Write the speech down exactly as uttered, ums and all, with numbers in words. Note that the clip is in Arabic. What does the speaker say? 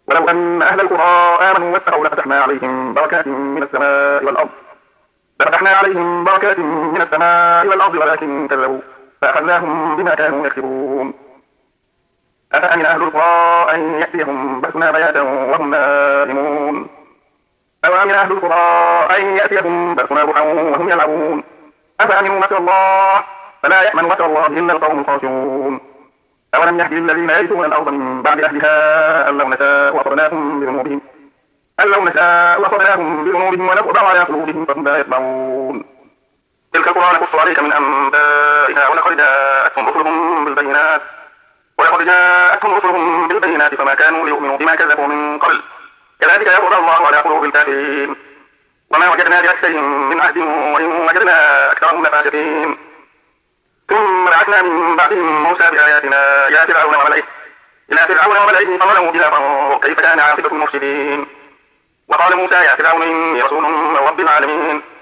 ولو أن أهل القرى آمنوا واتقوا لفتحنا عليهم بركات من السماء والأرض لفتحنا عليهم بركات من السماء والأرض ولكن كذبوا فأخذناهم بما كانوا يكسبون. أفأمن أهل القرى أن يأتيهم بأسنا بياتا وهم نائمون أفأمن أهل القرى أن يأتيهم بأسنا ضحى وهم يلعبون أفأمنوا مكر الله فلا يأمن مكر الله إلا القوم الخاسرون. أولم يهد للذين يرثون الأرض من بعد أهلها أن لو نشاء وأخذناهم بذنوبهم أن لو نشاء وأخذناهم بذنوبهم ونطبع على قلوبهم فهم لا يسمعون. تلك القرى نقص عليك من أنبائها ولقد جاءتهم رسلهم بالبينات ولقد جاءتهم رسلهم بالبينات فما كانوا ليؤمنوا بما كذبوا من قبل كذلك يطبع الله على قلوب الكافرين. وما وجدنا لأكثرهم من عهد وإن وجدنا أكثرهم لفاسقين. ثم بعثنا من بعدهم موسى بآياتنا إلى فرعون وملئه إلى فرعون وملئه فظلموا بها فانظر كيف كان عاقبة المفسدين. وقال موسى يا فرعون إني رسول من رب العالمين